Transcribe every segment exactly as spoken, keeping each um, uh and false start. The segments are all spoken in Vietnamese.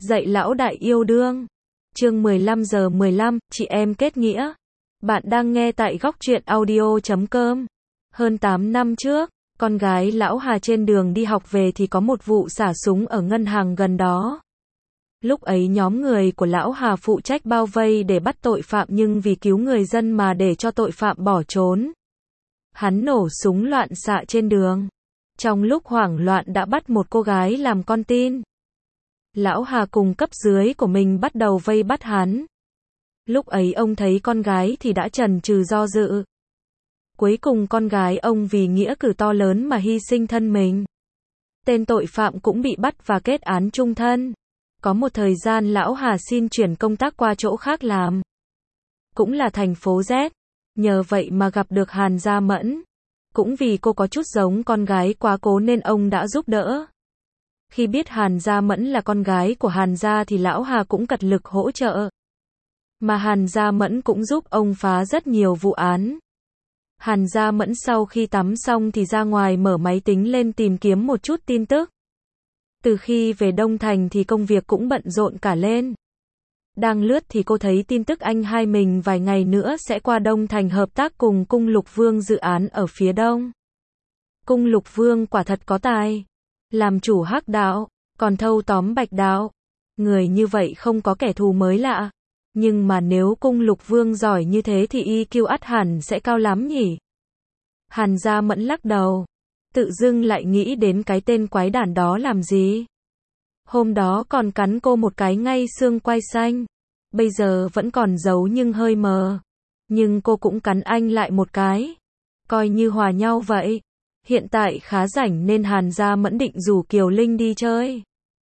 Dạy lão đại yêu đương. Chương mười lăm giờ mười lăm, chị em kết nghĩa. Bạn đang nghe tại góc truyện audio chấm com. Hơn tám năm trước, con gái lão Hà trên đường đi học về thì có một vụ xả súng ở ngân hàng gần đó. Lúc ấy nhóm người của lão Hà phụ trách bao vây để bắt tội phạm, nhưng vì cứu người dân mà để cho tội phạm bỏ trốn. Hắn nổ súng loạn xạ trên đường. Trong lúc hoảng loạn đã bắt một cô gái làm con tin. Lão Hà cùng cấp dưới của mình bắt đầu vây bắt hắn. Lúc ấy ông thấy con gái thì đã chần chừ do dự. Cuối cùng con gái ông vì nghĩa cử to lớn mà hy sinh thân mình. Tên tội phạm cũng bị bắt và kết án chung thân. Có một thời gian lão Hà xin chuyển công tác qua chỗ khác làm. Cũng là thành phố Z. Nhờ vậy mà gặp được Hàn Gia Mẫn. Cũng vì cô có chút giống con gái quá cố nên ông đã giúp đỡ. Khi biết Hàn Gia Mẫn là con gái của Hàn Gia thì lão Hà cũng cật lực hỗ trợ. Mà Hàn Gia Mẫn cũng giúp ông phá rất nhiều vụ án. Hàn Gia Mẫn sau khi tắm xong thì ra ngoài mở máy tính lên tìm kiếm một chút tin tức. Từ khi về Đông Thành thì công việc cũng bận rộn cả lên. Đang lướt thì cô thấy tin tức anh hai mình vài ngày nữa sẽ qua Đông Thành hợp tác cùng Cung Lục Vương dự án ở phía Đông. Cung Lục Vương quả thật có tài. Làm chủ Hắc đạo, còn thâu tóm Bạch đạo. Người như vậy không có kẻ thù mới lạ. Nhưng mà nếu Cung Lục Vương giỏi như thế thì i kiu ắt hẳn sẽ cao lắm nhỉ? Hàn Gia Mẫn lắc đầu. Tự dưng lại nghĩ đến cái tên quái đản đó làm gì? Hôm đó còn cắn cô một cái ngay xương quai xanh. Bây giờ vẫn còn giấu nhưng hơi mờ. Nhưng cô cũng cắn anh lại một cái. Coi như hòa nhau vậy. Hiện tại khá rảnh nên Hàn Gia Mẫn định rủ Kiều Linh đi chơi.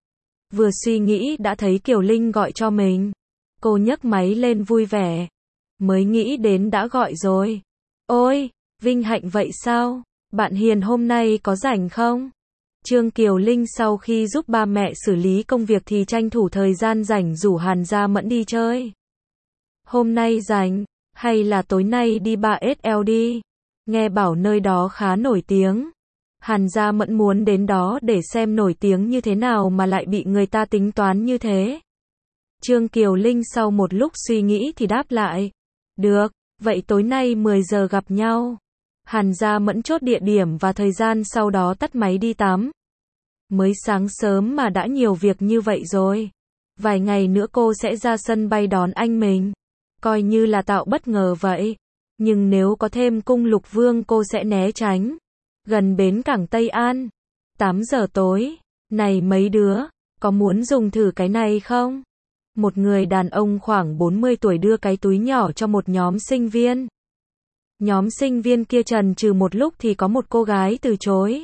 Vừa suy nghĩ đã thấy Kiều Linh gọi cho mình. Cô nhấc máy lên vui vẻ. Mới nghĩ đến đã gọi rồi. Ôi, vinh hạnh vậy sao? Bạn Hiền hôm nay có rảnh không? Trương Kiều Linh sau khi giúp ba mẹ xử lý công việc thì tranh thủ thời gian rảnh rủ Hàn Gia Mẫn đi chơi. Hôm nay rảnh, hay là tối nay đi ba ét lờ đi? Nghe bảo nơi đó khá nổi tiếng. Hàn Gia Mẫn muốn đến đó để xem nổi tiếng như thế nào mà lại bị người ta tính toán như thế. Trương Kiều Linh sau một lúc suy nghĩ thì đáp lại. Được, vậy tối nay mười giờ gặp nhau. Hàn Gia Mẫn chốt địa điểm và thời gian sau đó tắt máy đi tắm. Mới sáng sớm mà đã nhiều việc như vậy rồi. Vài ngày nữa cô sẽ ra sân bay đón anh mình. Coi như là tạo bất ngờ vậy. Nhưng nếu có thêm Cung Lục Vương cô sẽ né tránh. Gần bến cảng Tây An. tám giờ tối. Này mấy đứa, có muốn dùng thử cái này không? Một người đàn ông khoảng bốn mươi tuổi đưa cái túi nhỏ cho một nhóm sinh viên. Nhóm sinh viên kia chần chừ một lúc thì có một cô gái từ chối.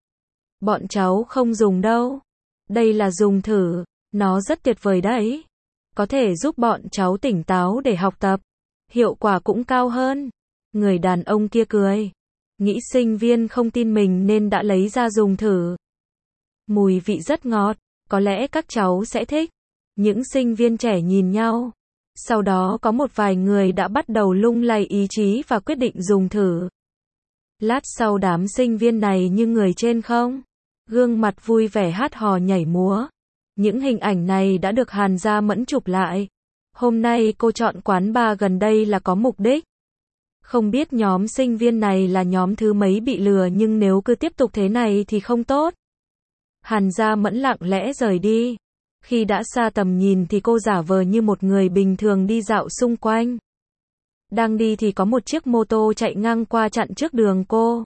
Bọn cháu không dùng đâu. Đây là dùng thử. Nó rất tuyệt vời đấy. Có thể giúp bọn cháu tỉnh táo để học tập. Hiệu quả cũng cao hơn. Người đàn ông kia cười. Nghĩ sinh viên không tin mình nên đã lấy ra dùng thử. Mùi vị rất ngọt. Có lẽ các cháu sẽ thích. Những sinh viên trẻ nhìn nhau. Sau đó có một vài người đã bắt đầu lung lay ý chí và quyết định dùng thử. Lát sau đám sinh viên này như người trên không. Gương mặt vui vẻ hát hò nhảy múa. Những hình ảnh này đã được Hàn Gia Mẫn chụp lại. Hôm nay cô chọn quán bar gần đây là có mục đích. Không biết nhóm sinh viên này là nhóm thứ mấy bị lừa nhưng nếu cứ tiếp tục thế này thì không tốt. Hàn Gia Mẫn lặng lẽ rời đi. Khi đã xa tầm nhìn thì cô giả vờ như một người bình thường đi dạo xung quanh. Đang đi thì có một chiếc mô tô chạy ngang qua chặn trước đường cô.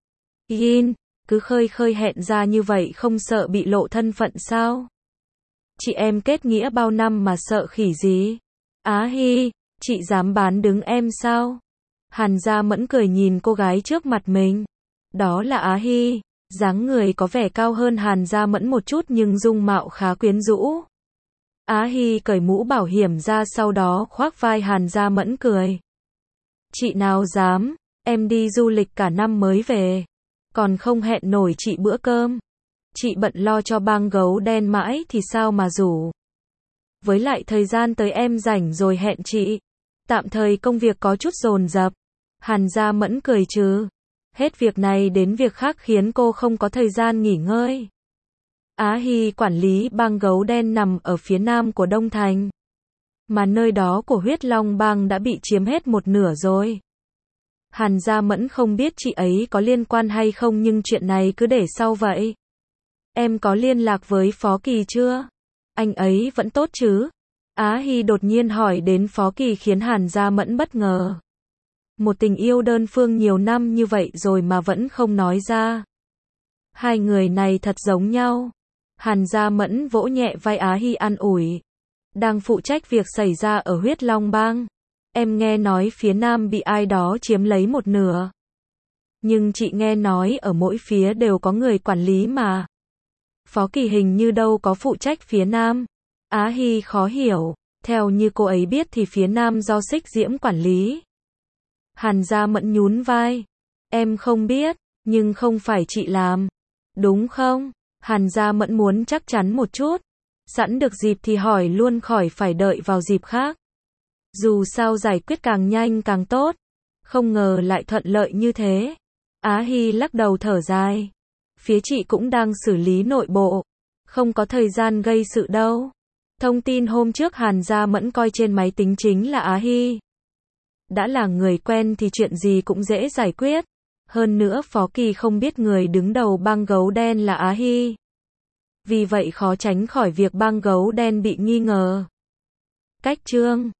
Yin, cứ khơi khơi hẹn ra như vậy không sợ bị lộ thân phận sao? Chị em kết nghĩa bao năm mà sợ khỉ gì? Á hi, chị dám bán đứng em sao? Hàn Gia Mẫn cười nhìn cô gái trước mặt mình. Đó là Á hi. Dáng người có vẻ cao hơn Hàn Gia Mẫn một chút nhưng dung mạo khá quyến rũ. Á hi cởi mũ bảo hiểm ra sau đó khoác vai Hàn Gia Mẫn cười. Chị nào dám, em đi du lịch cả năm mới về. Còn không hẹn nổi chị bữa cơm. Chị bận lo cho bang gấu đen mãi thì sao mà rủ. Với lại thời gian tới em rảnh rồi hẹn chị. Tạm thời công việc có chút dồn dập. Hàn Gia Mẫn cười trừ. Hết việc này đến việc khác khiến cô không có thời gian nghỉ ngơi. Á Hy quản lý bang gấu đen nằm ở phía nam của Đông Thành. Mà nơi đó của huyết long bang đã bị chiếm hết một nửa rồi. Hàn Gia Mẫn không biết chị ấy có liên quan hay không nhưng chuyện này cứ để sau vậy. Em có liên lạc với Phó Kỳ chưa? Anh ấy vẫn tốt chứ? Á Hy đột nhiên hỏi đến Phó Kỳ khiến Hàn Gia Mẫn bất ngờ. Một tình yêu đơn phương nhiều năm như vậy rồi mà vẫn không nói ra. Hai người này thật giống nhau. Hàn Gia Mẫn vỗ nhẹ vai Á Hy an ủi. Đang phụ trách việc xảy ra ở huyết long bang. Em nghe nói phía nam bị ai đó chiếm lấy một nửa. Nhưng chị nghe nói ở mỗi phía đều có người quản lý mà. Phó Kỳ hình như đâu có phụ trách phía nam. Á Hy khó hiểu. Theo như cô ấy biết thì phía nam do Xích Diễm quản lý. Hàn Gia Mẫn nhún vai. Em không biết, nhưng không phải chị làm. Đúng không? Hàn Gia Mẫn muốn chắc chắn một chút. Sẵn được dịp thì hỏi luôn khỏi phải đợi vào dịp khác. Dù sao giải quyết càng nhanh càng tốt. Không ngờ lại thuận lợi như thế. Á Hy lắc đầu thở dài. Phía chị cũng đang xử lý nội bộ. Không có thời gian gây sự đâu. Thông tin hôm trước Hàn Gia Mẫn coi trên máy tính chính là Á Hy. Đã là người quen thì chuyện gì cũng dễ giải quyết. Hơn nữa Phó Kỳ không biết người đứng đầu bang gấu đen là Á Hy. Vì vậy khó tránh khỏi việc bang gấu đen bị nghi ngờ. Cách chương